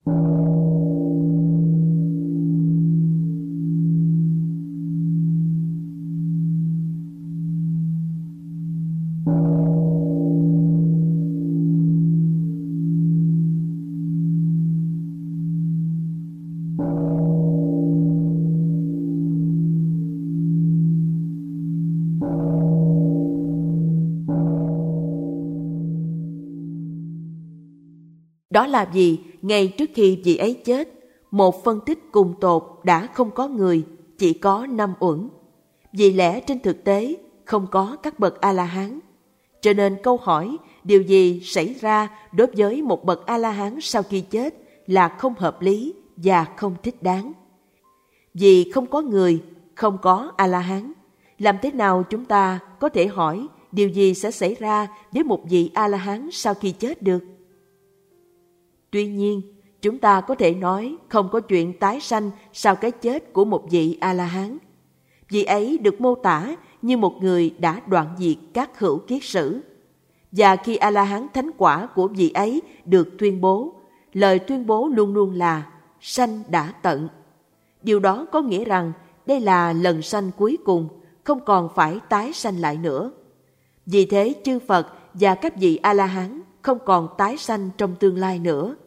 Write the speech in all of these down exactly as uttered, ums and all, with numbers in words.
Đó là vì ngay trước khi vị ấy chết, một phân tích cùng tột đã không có người, chỉ có năm uẩn. Vì lẽ trên thực tế không có các bậc A-la-hán. Cho nên câu hỏi điều gì xảy ra đối với một bậc A-la-hán sau khi chết là không hợp lý và không thích đáng. Vì không có người, không có A-la-hán, làm thế nào chúng ta có thể hỏi điều gì sẽ xảy ra với một vị A-la-hán sau khi chết được? Tuy nhiên, chúng ta có thể nói không có chuyện tái sanh sau cái chết của một vị A-la-hán. Vị ấy được mô tả như một người đã đoạn diệt các hữu kiết sử. Và khi A-la-hán thánh quả của vị ấy được tuyên bố, lời tuyên bố luôn luôn là sanh đã tận. Điều đó có nghĩa rằng đây là lần sanh cuối cùng, không còn phải tái sanh lại nữa. Vì thế chư Phật và các vị A-la-hán không còn tái sanh trong tương lai nữa.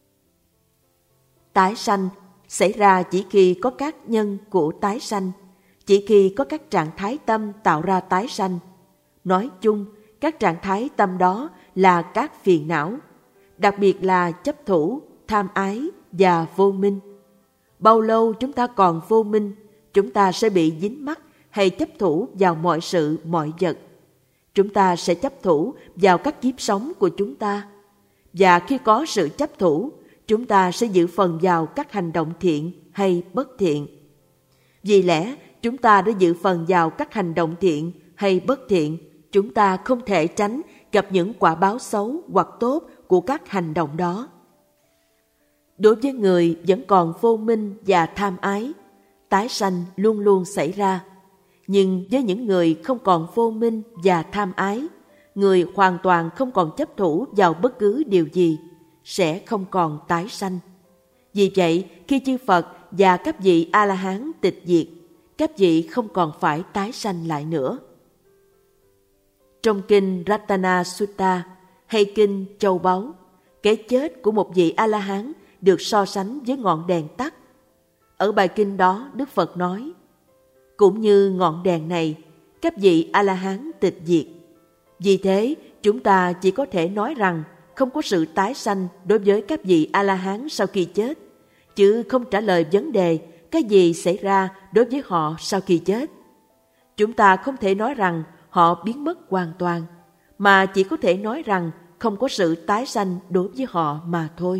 Tái sanh xảy ra chỉ khi có các nhân của tái sanh, chỉ khi có các trạng thái tâm tạo ra tái sanh. Nói chung, các trạng thái tâm đó là các phiền não, đặc biệt là chấp thủ, tham ái và vô minh. Bao lâu chúng ta còn vô minh, chúng ta sẽ bị dính mắc hay chấp thủ vào mọi sự, mọi vật. Chúng ta sẽ chấp thủ vào các kiếp sống của chúng ta. Và khi có sự chấp thủ, chúng ta sẽ giữ phần vào các hành động thiện hay bất thiện. Vì lẽ chúng ta đã giữ phần vào các hành động thiện hay bất thiện, chúng ta không thể tránh gặp những quả báo xấu hoặc tốt của các hành động đó. Đối với người vẫn còn vô minh và tham ái, tái sanh luôn luôn xảy ra. Nhưng với những người không còn vô minh và tham ái, người hoàn toàn không còn chấp thủ vào bất cứ điều gì, sẽ không còn tái sanh. Vì vậy, khi chư Phật và các vị A-la-hán tịch diệt, các vị không còn phải tái sanh lại nữa. Trong kinh Ratana Sutta hay kinh Châu Báu, cái chết của một vị A-la-hán được so sánh với ngọn đèn tắt. Ở bài kinh đó, Đức Phật nói, cũng như ngọn đèn này, các vị A-la-hán tịch diệt. Vì thế, chúng ta chỉ có thể nói rằng không có sự tái sanh đối với các vị A-la-hán sau khi chết, chứ không trả lời vấn đề cái gì xảy ra đối với họ sau khi chết. Chúng ta không thể nói rằng họ biến mất hoàn toàn, mà chỉ có thể nói rằng không có sự tái sanh đối với họ mà thôi.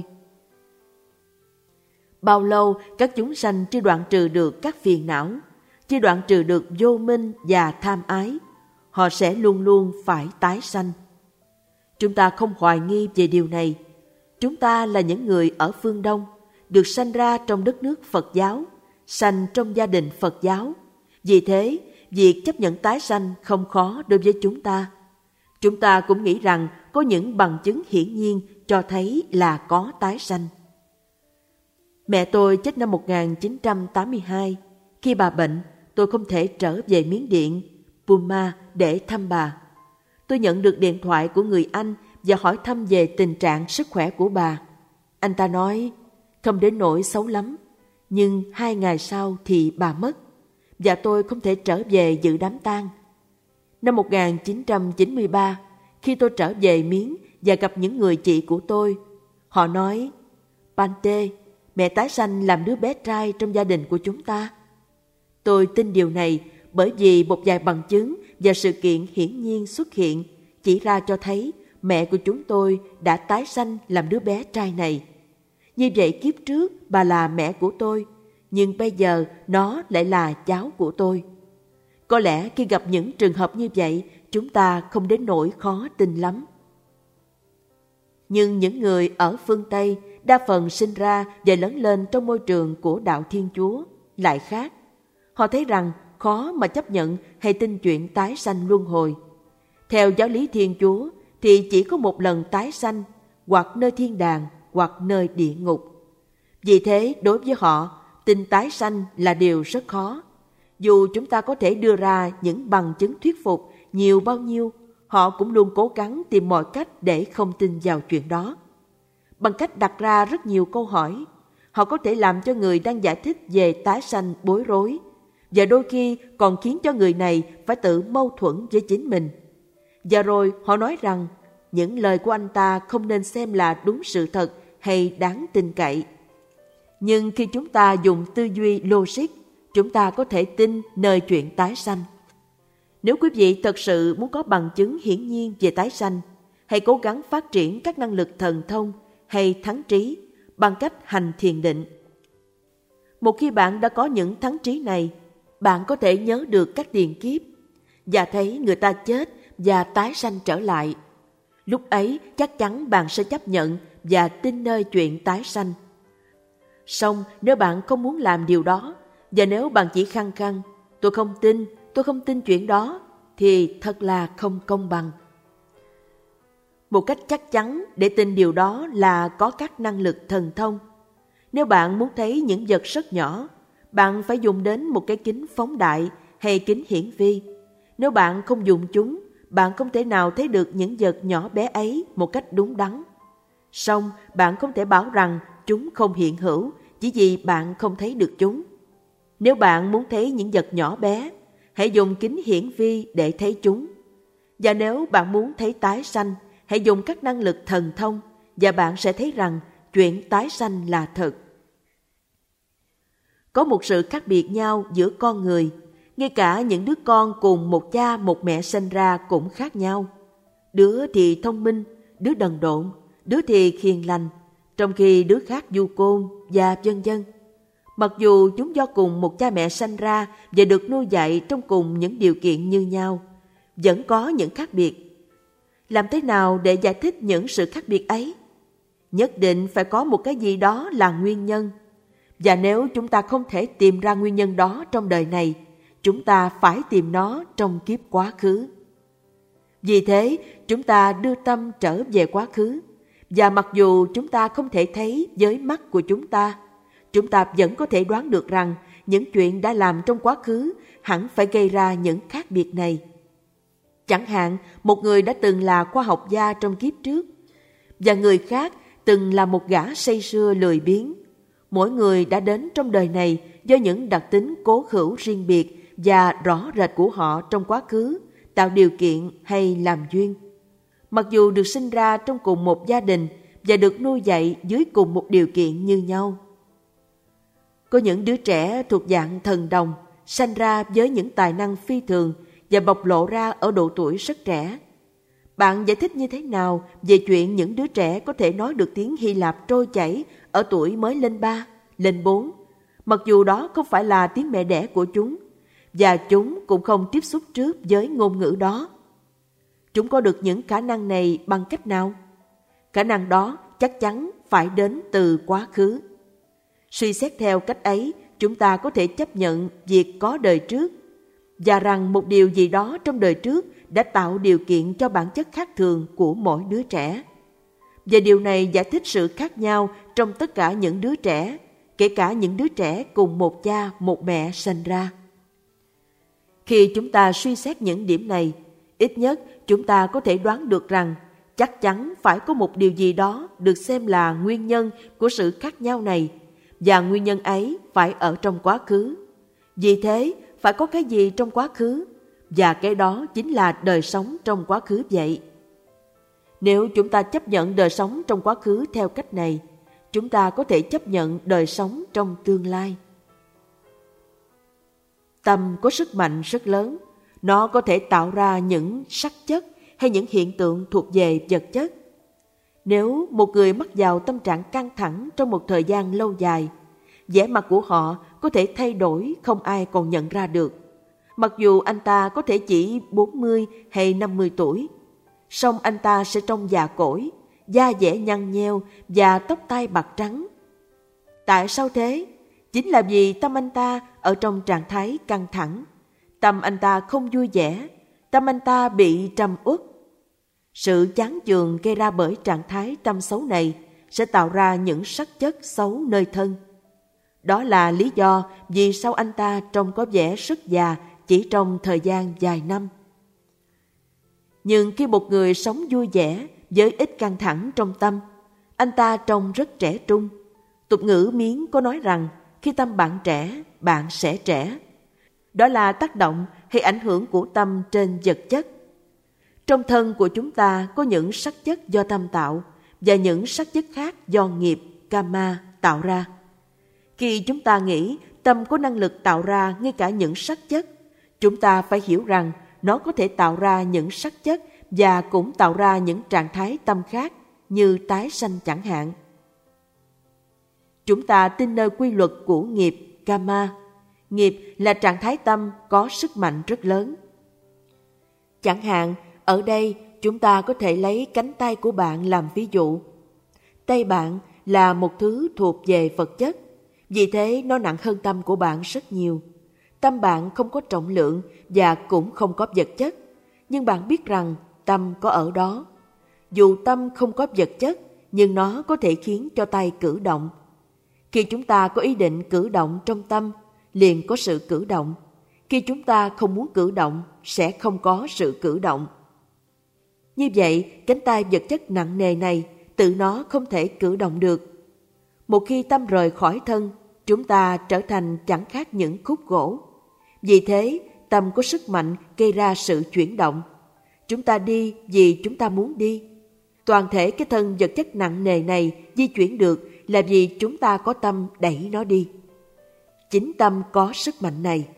Bao lâu các chúng sanh chưa đoạn trừ được các phiền não, chưa đoạn trừ được vô minh và tham ái, họ sẽ luôn luôn phải tái sanh. Chúng ta không hoài nghi về điều này. Chúng ta là những người ở phương Đông, được sanh ra trong đất nước Phật giáo, sanh trong gia đình Phật giáo. Vì thế, việc chấp nhận tái sanh không khó đối với chúng ta. Chúng ta cũng nghĩ rằng có những bằng chứng hiển nhiên cho thấy là có tái sanh. Mẹ tôi chết năm một nghìn chín trăm tám mươi hai. Khi bà bệnh, tôi không thể trở về Miến Điện, Burma để thăm bà. Tôi nhận được điện thoại của người Anh và hỏi thăm về tình trạng sức khỏe của bà. Anh ta nói, không đến nỗi xấu lắm, nhưng hai ngày sau thì bà mất, và tôi không thể trở về dự đám tang. Năm một nghìn chín trăm chín mươi ba, khi tôi trở về Miến và gặp những người chị của tôi, họ nói, Bante, mẹ tái sanh làm đứa bé trai trong gia đình của chúng ta. Tôi tin điều này bởi vì một vài bằng chứng và sự kiện hiển nhiên xuất hiện chỉ ra cho thấy mẹ của chúng tôi đã tái sanh làm đứa bé trai này. Như vậy kiếp trước bà là mẹ của tôi, nhưng bây giờ nó lại là cháu của tôi. Có lẽ khi gặp những trường hợp như vậy, chúng ta không đến nỗi khó tin lắm. Nhưng những người ở phương Tây đa phần sinh ra và lớn lên trong môi trường của đạo Thiên Chúa lại khác. Họ thấy rằng khó mà chấp nhận hay tin chuyện tái sanh luân hồi. Theo giáo lý Thiên Chúa thì chỉ có một lần tái sanh, hoặc nơi thiên đàng hoặc nơi địa ngục. Vì thế, đối với họ, tin tái sanh là điều rất khó. Dù chúng ta có thể đưa ra những bằng chứng thuyết phục nhiều bao nhiêu, họ cũng luôn cố gắng tìm mọi cách để không tin vào chuyện đó. Bằng cách đặt ra rất nhiều câu hỏi, họ có thể làm cho người đang giải thích về tái sanh bối rối, và đôi khi còn khiến cho người này phải tự mâu thuẫn với chính mình. Và rồi họ nói rằng những lời của anh ta không nên xem là đúng sự thật hay đáng tin cậy. Nhưng khi chúng ta dùng tư duy logic, chúng ta có thể tin nơi chuyện tái sanh. Nếu quý vị thật sự muốn có bằng chứng hiển nhiên về tái sanh, hãy cố gắng phát triển các năng lực thần thông hay thắng trí bằng cách hành thiền định. Một khi bạn đã có những thắng trí này, bạn có thể nhớ được các tiền kiếp và thấy người ta chết và tái sanh trở lại. Lúc ấy chắc chắn bạn sẽ chấp nhận và tin nơi chuyện tái sanh. Song nếu bạn không muốn làm điều đó, và nếu bạn chỉ khăng khăng, tôi không tin, tôi không tin chuyện đó, thì thật là không công bằng. Một cách chắc chắn để tin điều đó là có các năng lực thần thông. Nếu bạn muốn thấy những vật rất nhỏ, bạn phải dùng đến một cái kính phóng đại hay kính hiển vi. Nếu bạn không dùng chúng, bạn không thể nào thấy được những vật nhỏ bé ấy một cách đúng đắn. Song bạn không thể bảo rằng chúng không hiện hữu chỉ vì bạn không thấy được chúng. Nếu bạn muốn thấy những vật nhỏ bé, hãy dùng kính hiển vi để thấy chúng. Và nếu bạn muốn thấy tái sanh, hãy dùng các năng lực thần thông và bạn sẽ thấy rằng chuyện tái sanh là thật. Có một sự khác biệt nhau giữa con người. Ngay cả những đứa con cùng một cha một mẹ sinh ra cũng khác nhau. Đứa thì thông minh, đứa đần độn, đứa thì hiền lành, trong khi đứa khác du côn và vân vân. Mặc dù chúng do cùng một cha mẹ sanh ra và được nuôi dạy trong cùng những điều kiện như nhau, vẫn có những khác biệt. Làm thế nào để giải thích những sự khác biệt ấy? Nhất định phải có một cái gì đó là nguyên nhân. Và nếu chúng ta không thể tìm ra nguyên nhân đó trong đời này, chúng ta phải tìm nó trong kiếp quá khứ. Vì thế, chúng ta đưa tâm trở về quá khứ. Và mặc dù chúng ta không thể thấy với mắt của chúng ta, chúng ta vẫn có thể đoán được rằng những chuyện đã làm trong quá khứ hẳn phải gây ra những khác biệt này. Chẳng hạn, một người đã từng là khoa học gia trong kiếp trước, và người khác từng là một gã say sưa lười biếng. Mỗi người đã đến trong đời này do những đặc tính cố hữu riêng biệt và rõ rệt của họ trong quá khứ, tạo điều kiện hay làm duyên. Mặc dù được sinh ra trong cùng một gia đình và được nuôi dạy dưới cùng một điều kiện như nhau. Có những đứa trẻ thuộc dạng thần đồng, sanh ra với những tài năng phi thường và bộc lộ ra ở độ tuổi rất trẻ. Bạn giải thích như thế nào về chuyện những đứa trẻ có thể nói được tiếng Hy Lạp trôi chảy ở tuổi mới lên ba, lên bốn, mặc dù đó không phải là tiếng mẹ đẻ của chúng, và chúng cũng không tiếp xúc trước với ngôn ngữ đó. Chúng có được những khả năng này bằng cách nào? Khả năng đó chắc chắn phải đến từ quá khứ. Suy xét theo cách ấy, chúng ta có thể chấp nhận việc có đời trước, và rằng một điều gì đó trong đời trước đã tạo điều kiện cho bản chất khác thường của mỗi đứa trẻ. Và điều này giải thích sự khác nhau trong tất cả những đứa trẻ, kể cả những đứa trẻ cùng một cha, một mẹ sinh ra. Khi chúng ta suy xét những điểm này, ít nhất chúng ta có thể đoán được rằng chắc chắn phải có một điều gì đó được xem là nguyên nhân của sự khác nhau này, và nguyên nhân ấy phải ở trong quá khứ. Vì thế, phải có cái gì trong quá khứ, và cái đó chính là đời sống trong quá khứ vậy. Nếu chúng ta chấp nhận đời sống trong quá khứ theo cách này, chúng ta có thể chấp nhận đời sống trong tương lai. Tâm có sức mạnh rất lớn. Nó có thể tạo ra những sắc chất hay những hiện tượng thuộc về vật chất. Nếu một người mắc vào tâm trạng căng thẳng trong một thời gian lâu dài, vẻ mặt của họ có thể thay đổi không ai còn nhận ra được. Mặc dù anh ta có thể chỉ bốn mươi hay năm mươi tuổi, song anh ta sẽ trông già cỗi, da dẻ nhăn nheo và tóc tai bạc trắng. Tại sao thế? Chính là vì tâm anh ta ở trong trạng thái căng thẳng. Tâm anh ta không vui vẻ, tâm anh ta bị trầm uất. Sự chán chường gây ra bởi trạng thái tâm xấu này sẽ tạo ra những sắc chất xấu nơi thân. Đó là lý do vì sao anh ta trông có vẻ rất già chỉ trong thời gian vài năm. Nhưng khi một người sống vui vẻ với ít căng thẳng trong tâm, anh ta trông rất trẻ trung. Tục ngữ Miến có nói rằng khi tâm bạn trẻ, bạn sẽ trẻ. Đó là tác động hay ảnh hưởng của tâm trên vật chất. Trong thân của chúng ta có những sắc chất do tâm tạo và những sắc chất khác do nghiệp, karma tạo ra. Khi chúng ta nghĩ tâm có năng lực tạo ra ngay cả những sắc chất, chúng ta phải hiểu rằng nó có thể tạo ra những sắc chất và cũng tạo ra những trạng thái tâm khác như tái sanh chẳng hạn. Chúng ta tin nơi quy luật của nghiệp, karma. Nghiệp là trạng thái tâm có sức mạnh rất lớn. Chẳng hạn, ở đây chúng ta có thể lấy cánh tay của bạn làm ví dụ. Tay bạn là một thứ thuộc về vật chất, vì thế nó nặng hơn tâm của bạn rất nhiều. Tâm bạn không có trọng lượng và cũng không có vật chất, nhưng bạn biết rằng tâm có ở đó. Dù tâm không có vật chất, nhưng nó có thể khiến cho tay cử động. Khi chúng ta có ý định cử động trong tâm, liền có sự cử động. Khi chúng ta không muốn cử động, sẽ không có sự cử động. Như vậy, cánh tay vật chất nặng nề này, tự nó không thể cử động được. Một khi tâm rời khỏi thân, chúng ta trở thành chẳng khác những khúc gỗ. Vì thế, tâm có sức mạnh gây ra sự chuyển động. Chúng ta đi vì chúng ta muốn đi. Toàn thể cái thân vật chất nặng nề này di chuyển được là vì chúng ta có tâm đẩy nó đi. Chính tâm có sức mạnh này.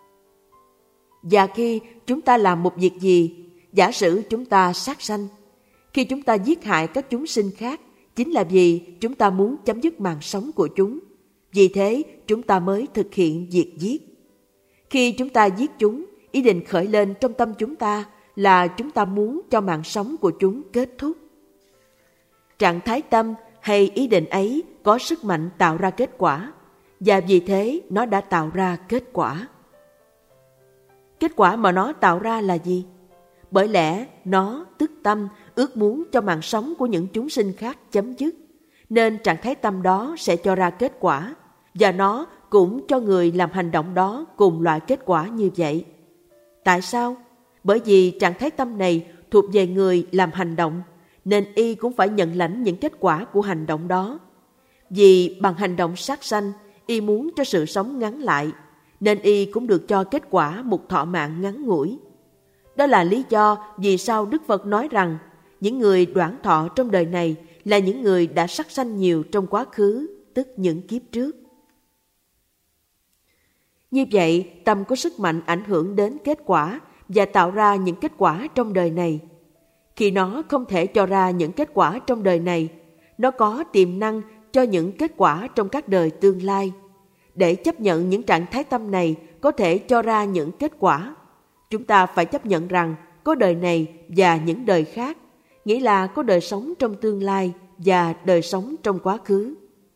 Và khi chúng ta làm một việc gì, giả sử chúng ta sát sanh, khi chúng ta giết hại các chúng sinh khác, chính là vì chúng ta muốn chấm dứt mạng sống của chúng. Vì thế, chúng ta mới thực hiện việc giết. Khi chúng ta giết chúng, ý định khởi lên trong tâm chúng ta là chúng ta muốn cho mạng sống của chúng kết thúc. Trạng thái tâm hay ý định ấy có sức mạnh tạo ra kết quả, và vì thế nó đã tạo ra kết quả. Kết quả mà nó tạo ra là gì? Bởi lẽ nó, tức tâm, ước muốn cho mạng sống của những chúng sinh khác chấm dứt, nên trạng thái tâm đó sẽ cho ra kết quả, và nó cũng cho người làm hành động đó cùng loại kết quả như vậy. Tại sao? Bởi vì trạng thái tâm này thuộc về người làm hành động, nên y cũng phải nhận lãnh những kết quả của hành động đó. Vì bằng hành động sát sanh, y muốn cho sự sống ngắn lại, nên y cũng được cho kết quả một thọ mạng ngắn ngủi. Đó là lý do vì sao Đức Phật nói rằng những người đoản thọ trong đời này là những người đã sát sanh nhiều trong quá khứ, tức những kiếp trước. Như vậy, tâm có sức mạnh ảnh hưởng đến kết quả và tạo ra những kết quả trong đời này. Khi nó không thể cho ra những kết quả trong đời này, nó có tiềm năng cho những kết quả trong các đời tương lai. Để chấp nhận những trạng thái tâm này có thể cho ra những kết quả, chúng ta phải chấp nhận rằng có đời này và những đời khác, nghĩa là có đời sống trong tương lai và đời sống trong quá khứ.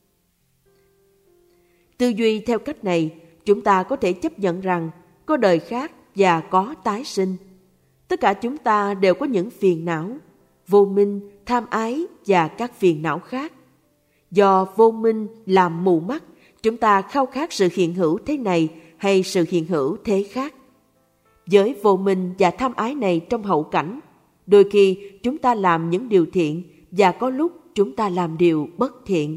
Tư duy theo cách này, chúng ta có thể chấp nhận rằng có đời khác và có tái sinh. Tất cả chúng ta đều có những phiền não, vô minh, tham ái và các phiền não khác. Do vô minh làm mù mắt, chúng ta khao khát sự hiện hữu thế này hay sự hiện hữu thế khác. Với vô minh và tham ái này trong hậu cảnh, đôi khi chúng ta làm những điều thiện và có lúc chúng ta làm điều bất thiện.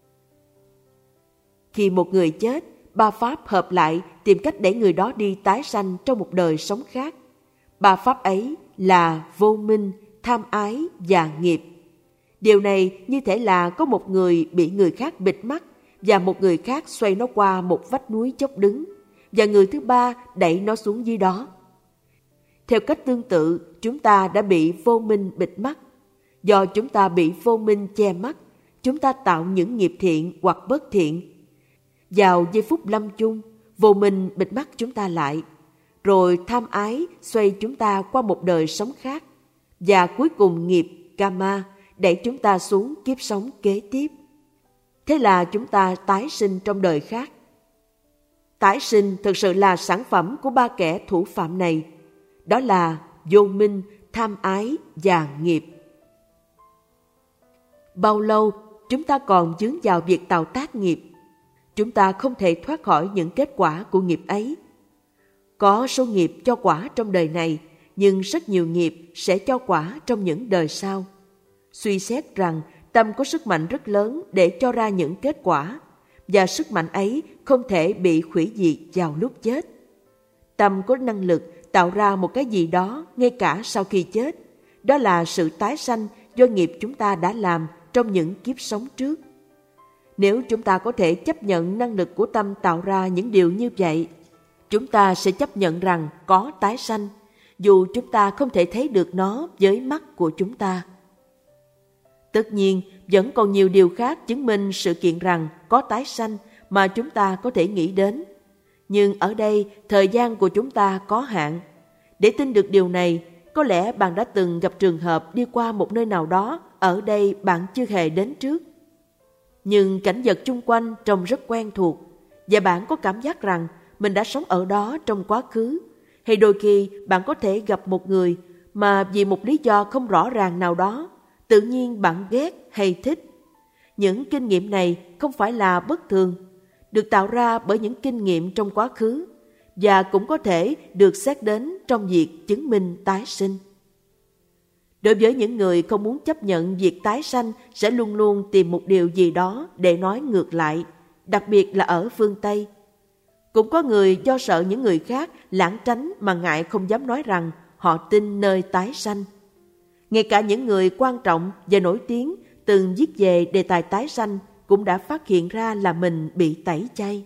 Khi một người chết, ba pháp hợp lại tìm cách để người đó đi tái sanh trong một đời sống khác. Ba pháp ấy là vô minh, tham ái và nghiệp. Điều này như thể là có một người bị người khác bịt mắt và một người khác xoay nó qua một vách núi dốc đứng và người thứ ba đẩy nó xuống dưới đó. Theo cách tương tự, chúng ta đã bị vô minh bịt mắt. Do chúng ta bị vô minh che mắt, chúng ta tạo những nghiệp thiện hoặc bất thiện. Vào giây phút lâm chung, vô minh bịt mắt chúng ta lại, rồi tham ái xoay chúng ta qua một đời sống khác, và cuối cùng nghiệp, karma, đẩy chúng ta xuống kiếp sống kế tiếp. Thế là chúng ta tái sinh trong đời khác. Tái sinh thực sự là sản phẩm của ba kẻ thủ phạm này, đó là vô minh, tham ái và nghiệp. Bao lâu chúng ta còn vướng vào việc tạo tác nghiệp. Chúng ta không thể thoát khỏi những kết quả của nghiệp ấy. Có số nghiệp cho quả trong đời này, nhưng rất nhiều nghiệp sẽ cho quả trong những đời sau. Suy xét rằng tâm có sức mạnh rất lớn để cho ra những kết quả, và sức mạnh ấy không thể bị hủy diệt vào lúc chết. Tâm có năng lực tạo ra một cái gì đó ngay cả sau khi chết. Đó là sự tái sanh do nghiệp chúng ta đã làm trong những kiếp sống trước. Nếu chúng ta có thể chấp nhận năng lực của tâm tạo ra những điều như vậy, chúng ta sẽ chấp nhận rằng có tái sanh, dù chúng ta không thể thấy được nó với mắt của chúng ta. Tất nhiên, vẫn còn nhiều điều khác chứng minh sự kiện rằng có tái sanh mà chúng ta có thể nghĩ đến. Nhưng ở đây, thời gian của chúng ta có hạn. Để tin được điều này, có lẽ bạn đã từng gặp trường hợp đi qua một nơi nào đó ở đây bạn chưa hề đến trước. Nhưng cảnh vật chung quanh trông rất quen thuộc, và bạn có cảm giác rằng mình đã sống ở đó trong quá khứ. Hay đôi khi bạn có thể gặp một người mà vì một lý do không rõ ràng nào đó, tự nhiên bạn ghét hay thích. Những kinh nghiệm này không phải là bất thường, được tạo ra bởi những kinh nghiệm trong quá khứ, và cũng có thể được xét đến trong việc chứng minh tái sinh. Đối với những người không muốn chấp nhận việc tái sanh sẽ luôn luôn tìm một điều gì đó để nói ngược lại, đặc biệt là ở phương Tây. Cũng có người do sợ những người khác lảng tránh mà ngại không dám nói rằng họ tin nơi tái sanh. Ngay cả những người quan trọng và nổi tiếng từng viết về đề tài tái sanh cũng đã phát hiện ra là mình bị tẩy chay.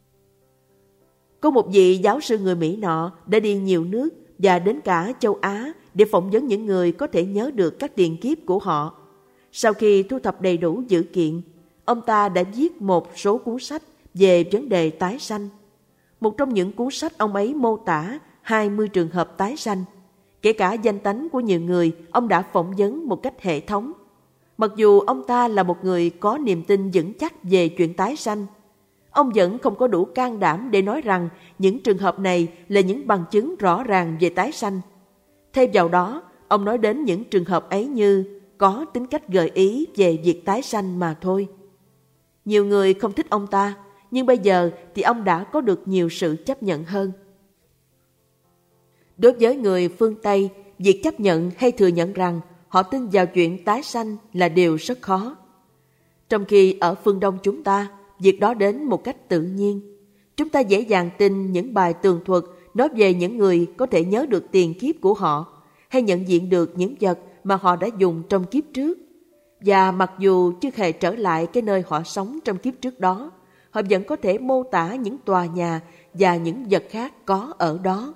Có một vị giáo sư người Mỹ nọ đã đi nhiều nước và đến cả châu Á để phỏng vấn những người có thể nhớ được các tiền kiếp của họ. Sau khi thu thập đầy đủ dữ kiện, ông ta đã viết một số cuốn sách về vấn đề tái sanh. Một trong những cuốn sách ông ấy mô tả hai mươi trường hợp tái sanh. Kể cả danh tánh của nhiều người, ông đã phỏng vấn một cách hệ thống. Mặc dù ông ta là một người có niềm tin vững chắc về chuyện tái sanh, ông vẫn không có đủ can đảm để nói rằng những trường hợp này là những bằng chứng rõ ràng về tái sanh. Thêm vào đó, ông nói đến những trường hợp ấy như có tính cách gợi ý về việc tái sanh mà thôi. Nhiều người không thích ông ta, nhưng bây giờ thì ông đã có được nhiều sự chấp nhận hơn. Đối với người phương Tây, việc chấp nhận hay thừa nhận rằng họ tin vào chuyện tái sanh là điều rất khó. Trong khi ở phương Đông chúng ta, việc đó đến một cách tự nhiên. Chúng ta dễ dàng tin những bài tường thuật nói về những người có thể nhớ được tiền kiếp của họ, hay nhận diện được những vật mà họ đã dùng trong kiếp trước. Và mặc dù chưa hề trở lại cái nơi họ sống trong kiếp trước đó, họ vẫn có thể mô tả những tòa nhà và những vật khác có ở đó.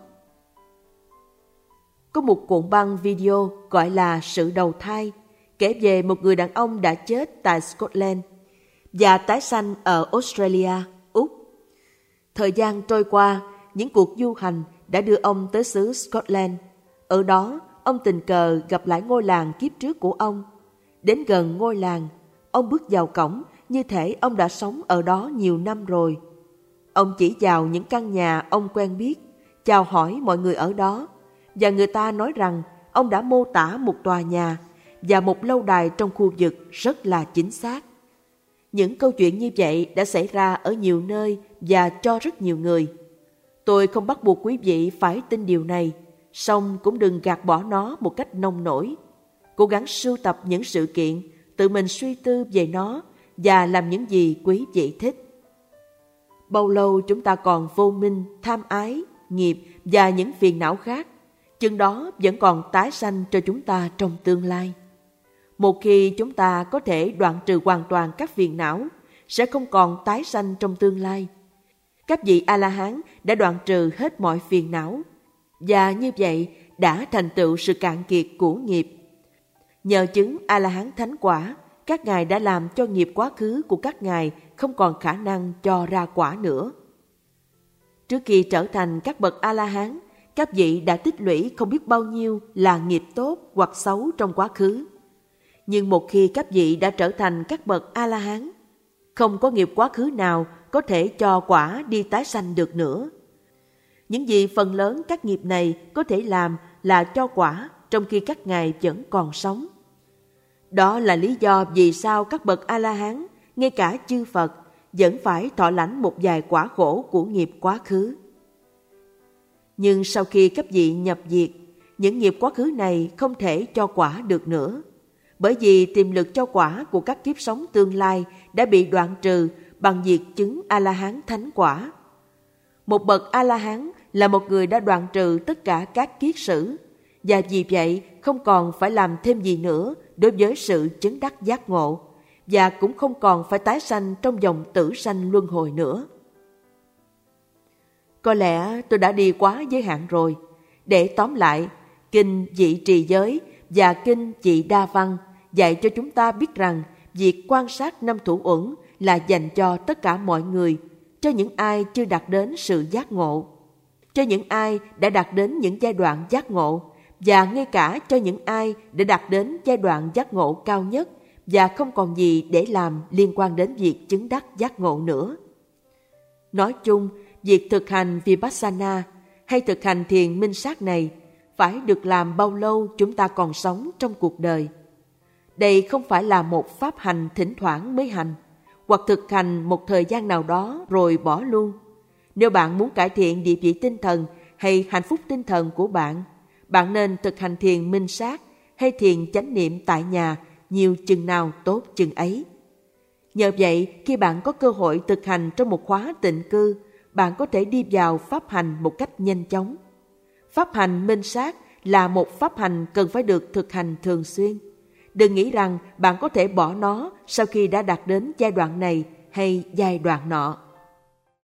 Có một cuộn băng video gọi là Sự đầu thai, kể về một người đàn ông đã chết tại Scotland và tái sanh ở Australia, Úc. Thời gian trôi qua, những cuộc du hành đã đưa ông tới xứ Scotland. Ở đó, ông tình cờ gặp lại ngôi làng kiếp trước của ông. Đến gần ngôi làng, ông bước vào cổng như thể ông đã sống ở đó nhiều năm rồi. Ông chỉ vào những căn nhà ông quen biết, chào hỏi mọi người ở đó, và người ta nói rằng ông đã mô tả một tòa nhà và một lâu đài trong khu vực rất là chính xác. Những câu chuyện như vậy đã xảy ra ở nhiều nơi và cho rất nhiều người. Tôi không bắt buộc quý vị phải tin điều này, song cũng đừng gạt bỏ nó một cách nông nổi. Cố gắng sưu tập những sự kiện, tự mình suy tư về nó và làm những gì quý vị thích. Bao lâu chúng ta còn vô minh, tham ái, nghiệp và những phiền não khác, chừng đó vẫn còn tái sanh cho chúng ta trong tương lai. Một khi chúng ta có thể đoạn trừ hoàn toàn các phiền não, sẽ không còn tái sanh trong tương lai. Các vị A-la-hán đã đoạn trừ hết mọi phiền não, và như vậy đã thành tựu sự cạn kiệt của nghiệp. Nhờ chứng A-la-hán thánh quả, các ngài đã làm cho nghiệp quá khứ của các ngài không còn khả năng cho ra quả nữa. Trước khi trở thành các bậc A-la-hán, các vị đã tích lũy không biết bao nhiêu là nghiệp tốt hoặc xấu trong quá khứ. Nhưng một khi các vị đã trở thành các bậc A-la-hán, không có nghiệp quá khứ nào có thể cho quả đi tái sanh được nữa. Những gì phần lớn các nghiệp này có thể làm là cho quả trong khi các ngài vẫn còn sống. Đó là lý do vì sao các bậc A-la-hán, ngay cả chư Phật, vẫn phải thọ lãnh một vài quả khổ của nghiệp quá khứ. Nhưng sau khi các vị nhập diệt, những nghiệp quá khứ này không thể cho quả được nữa, bởi vì tiềm lực cho quả của các kiếp sống tương lai đã bị đoạn trừ bằng việc chứng A-la-hán thánh quả. Một bậc A-la-hán là một người đã đoạn trừ tất cả các kiết sử, và vì vậy không còn phải làm thêm gì nữa đối với sự chứng đắc giác ngộ, và cũng không còn phải tái sanh trong dòng tử sanh luân hồi nữa. Có lẽ tôi đã đi quá giới hạn rồi. Để tóm lại, Kinh Vị Trì Giới và Kinh Vị Đa Văn dạy cho chúng ta biết rằng việc quan sát năm thủ uẩn là dành cho tất cả mọi người, cho những ai chưa đạt đến sự giác ngộ, cho những ai đã đạt đến những giai đoạn giác ngộ, và ngay cả cho những ai đã đạt đến giai đoạn giác ngộ cao nhất và không còn gì để làm liên quan đến việc chứng đắc giác ngộ nữa. Nói chung, việc thực hành Vipassana hay thực hành thiền minh sát này phải được làm bao lâu chúng ta còn sống trong cuộc đời. Đây không phải là một pháp hành thỉnh thoảng mới hành, hoặc thực hành một thời gian nào đó rồi bỏ luôn. Nếu bạn muốn cải thiện địa vị tinh thần hay hạnh phúc tinh thần của bạn, bạn nên thực hành thiền minh sát hay thiền chánh niệm tại nhà nhiều chừng nào tốt chừng ấy. Nhờ vậy, khi bạn có cơ hội thực hành trong một khóa tịnh cư, bạn có thể đi vào pháp hành một cách nhanh chóng. Pháp hành minh sát là một pháp hành cần phải được thực hành thường xuyên. Đừng nghĩ rằng bạn có thể bỏ nó sau khi đã đạt đến giai đoạn này hay giai đoạn nọ.